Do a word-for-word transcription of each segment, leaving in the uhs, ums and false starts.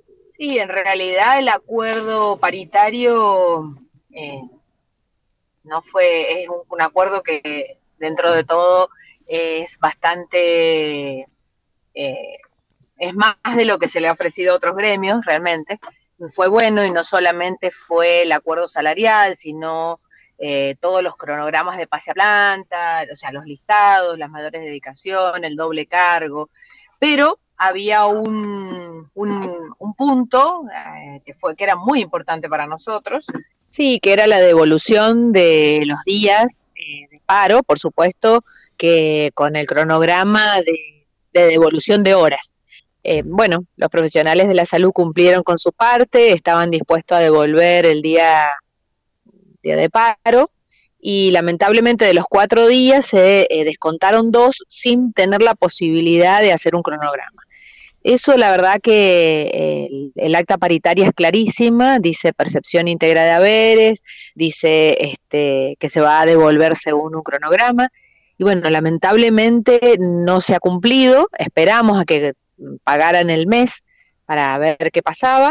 Sí, en realidad el acuerdo paritario eh, no fue, es un, un acuerdo que dentro de todo es bastante, eh, es más de lo que se le ha ofrecido a otros gremios realmente. Fue bueno y no solamente fue el acuerdo salarial, sino eh, todos los cronogramas de pase a planta, o sea, los listados, las mayores dedicaciones, el doble cargo, pero había un, un, un punto eh, que fue que era muy importante para nosotros, sí, que era la devolución de los días eh, de paro, por supuesto, que con el cronograma de, de devolución de horas. Eh, bueno, los profesionales de la salud cumplieron con su parte, estaban dispuestos a devolver el día, día de paro y lamentablemente de los cuatro días se eh, descontaron dos sin tener la posibilidad de hacer un cronograma. Eso la verdad que eh, el, el acta paritaria es clarísima, dice percepción íntegra de haberes, dice este, que se va a devolver según un cronograma, y bueno, lamentablemente no se ha cumplido, esperamos a que pagaran el mes para ver qué pasaba,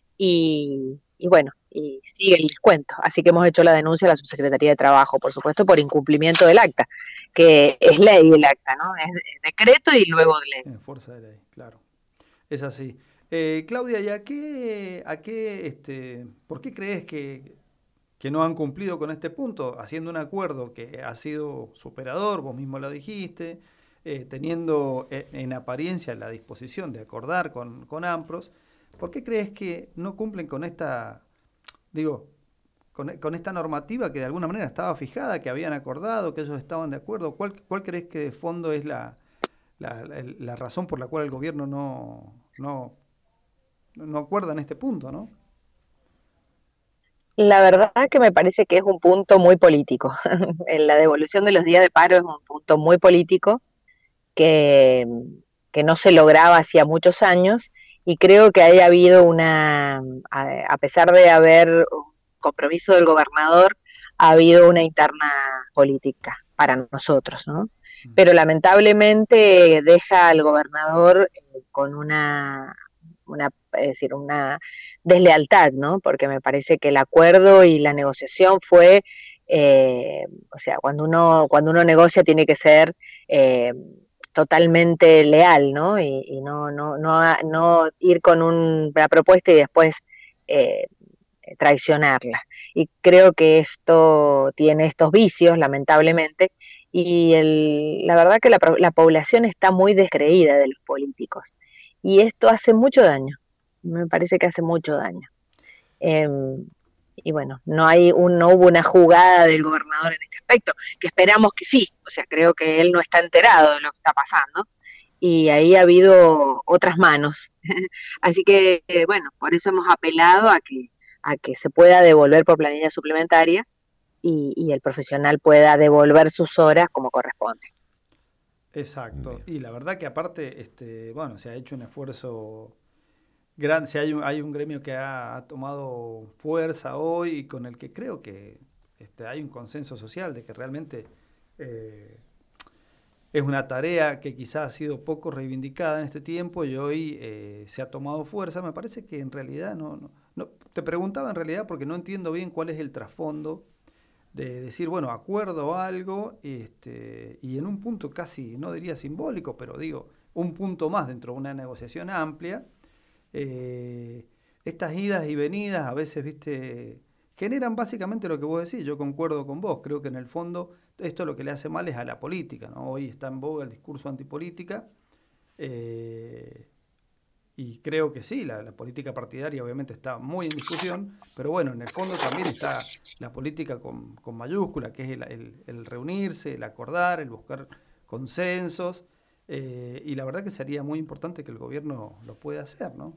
y, y bueno, y sigue el descuento, así que hemos hecho la denuncia a la Subsecretaría de Trabajo, por supuesto, por incumplimiento del acta, que es ley el acta, ¿no? Es, es decreto y luego ley. En fuerza de ley, claro. Es así. Eh, Claudia, ¿y a qué, a qué, este, por qué crees que, que no han cumplido con este punto? Haciendo un acuerdo que ha sido superador, vos mismo lo dijiste, eh, teniendo eh, en apariencia la disposición de acordar con, con AMPROS, ¿por qué crees que no cumplen con esta, digo, con, con esta normativa que de alguna manera estaba fijada, que habían acordado, que ellos estaban de acuerdo? ¿Cuál, cuál crees que de fondo es la, la, la, la razón por la cual el gobierno no, no, no acuerda en este punto, ¿no? La verdad que me parece que es un punto muy político. En la devolución de los días de paro es un punto muy político que, que no se lograba hacía muchos años y creo que haya habido una, a, a pesar de haber un compromiso del gobernador, ha habido una interna política para nosotros, ¿no? Pero lamentablemente deja al gobernador eh, con una, una, es decir, una deslealtad, ¿no? Porque me parece que el acuerdo y la negociación fue, eh, o sea, cuando uno, cuando uno negocia tiene que ser eh, totalmente leal, ¿no? Y, y no, no, no, no ir con un, una propuesta y después eh, traicionarla. Y creo que esto tiene estos vicios, lamentablemente, y el, la verdad que la, la población está muy descreída de los políticos. Y esto hace mucho daño, me parece que hace mucho daño. Eh, y bueno, no hay un, no hubo una jugada del gobernador en este aspecto, que esperamos que sí, o sea, creo que él no está enterado de lo que está pasando, y ahí ha habido otras manos. Así que, eh, bueno, por eso hemos apelado a que, a que se pueda devolver por planilla suplementaria y, y el profesional pueda devolver sus horas como corresponde. Exacto. Bien. Y la verdad que aparte, este, bueno, se ha hecho un esfuerzo grande, si hay un, hay un gremio que ha, ha tomado fuerza hoy y con el que creo que este, hay un consenso social de que realmente eh, es una tarea que quizás ha sido poco reivindicada en este tiempo y hoy eh, se ha tomado fuerza. Me parece que en realidad no, no, no, te preguntaba en realidad porque no entiendo bien cuál es el trasfondo de decir, bueno, acuerdo algo, este, y en un punto casi, no diría simbólico, pero digo, un punto más dentro de una negociación amplia, eh, estas idas y venidas a veces, viste, generan básicamente lo que vos decís, yo concuerdo con vos, creo que en el fondo esto lo que le hace mal es a la política, ¿no? Hoy está en boga el discurso antipolítica, eh, y creo que sí, la, la política partidaria obviamente está muy en discusión, pero bueno, en el fondo también está la política con, con mayúscula, que es el, el, el reunirse, el acordar, el buscar consensos, eh, y la verdad que sería muy importante que el gobierno lo pueda hacer, ¿no?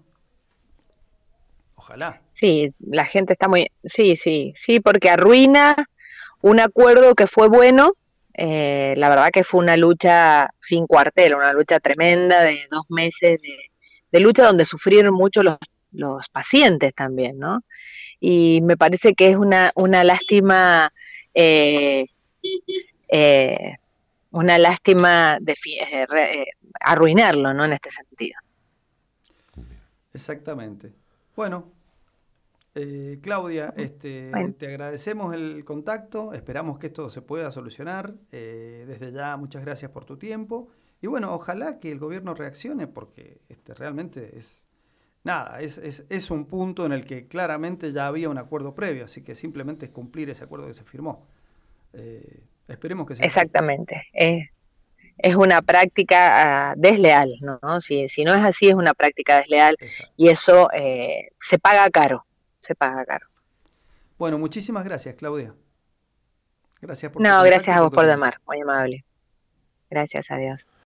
Ojalá. Sí, la gente está muy, sí, sí, sí, porque arruina un acuerdo que fue bueno. Eh, la verdad que fue una lucha sin cuartel, una lucha tremenda de dos meses de, de lucha donde sufrieron mucho los, los pacientes también, ¿no? Y me parece que es una, una lástima, eh, eh, una lástima de, eh, re, eh, arruinarlo, ¿no? En este sentido. Exactamente. Bueno, eh, Claudia, este, Bueno, te agradecemos el contacto, esperamos que esto se pueda solucionar. Eh, desde ya, muchas gracias por tu tiempo. Y bueno, ojalá que el gobierno reaccione porque este, realmente es, nada, es, es, es un punto en el que claramente ya había un acuerdo previo, así que simplemente es cumplir ese acuerdo que se firmó. Eh, esperemos que sea así. exactamente. Es, es una práctica ah, desleal, ¿no? Si, si no es así, es una práctica desleal Exacto. y eso eh, se paga caro, se paga caro. Bueno, muchísimas gracias, Claudia. Gracias por tu No, contacto gracias y a por vos tu por tiempo. llamar, muy amable. Gracias a Dios.